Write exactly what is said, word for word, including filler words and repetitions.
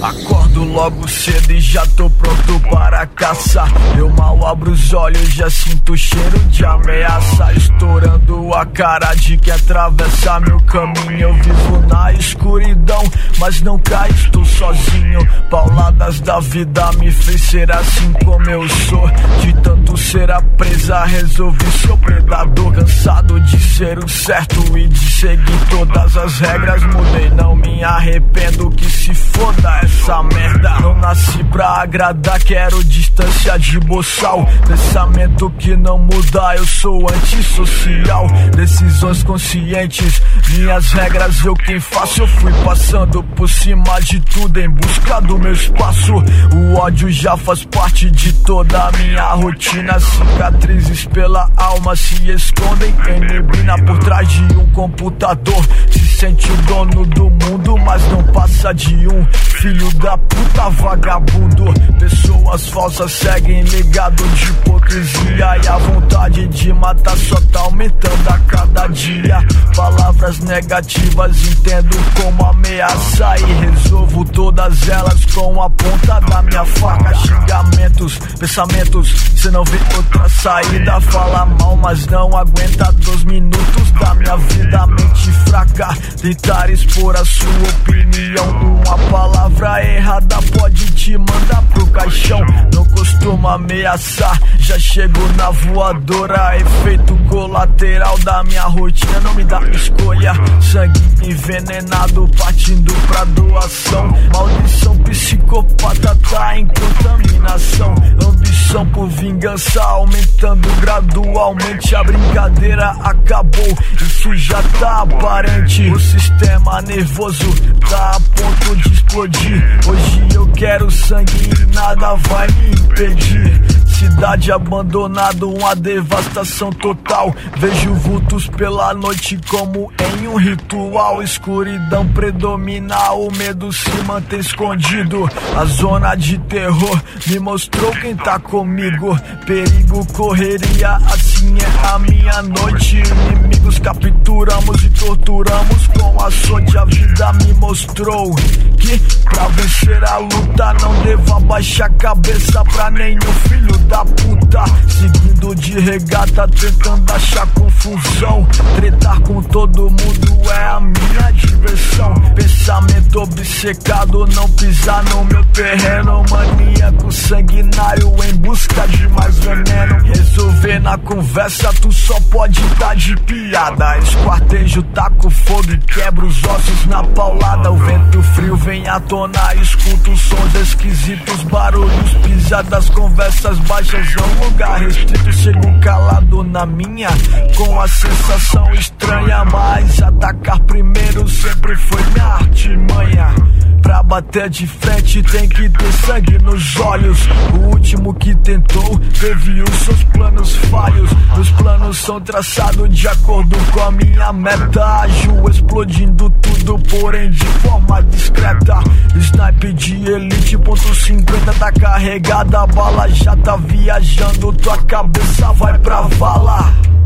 Acordo logo cedo e já tô pronto para caçar. Eu mal abro os olhos, já sinto o cheiro de ameaça, estourando a cara de que atravessa meu caminho. Eu vivo na escuridão, mas não caio, estou sozinho. Pauladas da vida me fez ser assim como eu sou. De tanto ser a presa, resolvi ser o predador. Cansado de ser o certo e de seguir todas as regras. Mudei, não me arrependo, que se foda essa merda. Não nasci pra agradar, quero distância de boçal. Pensamento que não muda, eu sou antissocial. Decisões conscientes, minhas regras, eu quem faço. Eu fui passando por cima de tudo em busca do meu espaço. O ódio já faz parte de toda a minha rotina. Cicatrizes pela alma se escondem em neblina por trás de um computador. Se sente o dono do mundo, mas não passa de um filho da puta vagabundo. Pessoas falsas seguem legado de hipocrisia, e a vontade de matar só tá aumentando a cada dia. Palavras negativas entendo como ameaça e resolvo todas elas com a ponta da minha faca. Xingamentos, pensamentos, cê não vê outra saída. Fala mal, mas não aguenta dois minutos da minha vida. Mente fraca, tentar expor a sua opinião. Uma palavra errada pode te mandar pro caixão. Não costumo ameaçar, já chego na voadora. Efeito colateral da minha rotina não me dá escolha. Sangue envenenado partindo pra doação. Maldição psicopata tá em contaminação. Ambição por vingança aumentando gradualmente. A brincadeira acabou, isso já tá aparente. O sistema nervoso tá a ponto de explodir. Hoje eu quero sangue e nada vai me impedir. Cidade abandonada, uma devastação total. Vejo vultos pela noite como em um ritual. Escuridão predomina, o medo se mantém escondido. A zona de terror me mostrou quem tá comigo. Perigo, correria, assim é a minha noite. Inimigos capturamos e torturamos com açoite. A vida me mostrou que pra vencer a luta não devo abaixar a cabeça pra nenhum filho da puta. Seguindo de regata, tentando achar confusão. Tretar com todo mundo é a minha diversão. Pensamento obcecado, não pisar no meu terreno. Maníaco sanguinário em busca de mais veneno. Resolver na conversa, tu só pode tá de piada. Esquartejo, taco fogo e quebra os ossos na paulada. O vento frio vem à tona, escuto sons esquisitos, barulhos, pisadas, conversas baixas. É um lugar restrito, chego calado na minha, com a sensação estranha. Mas atacar primeiro sempre foi minha artimanha. Pra bater de frente tem que ter sangue nos olhos. O último que tentou teve os seus planos falhos. Meus planos são traçados de acordo com a minha meta. Ágil, explodindo tudo, porém de forma discreta. Snipe de elite, ponto cinquenta tá carregada. A bala já tá viajando, tua cabeça vai pra vala.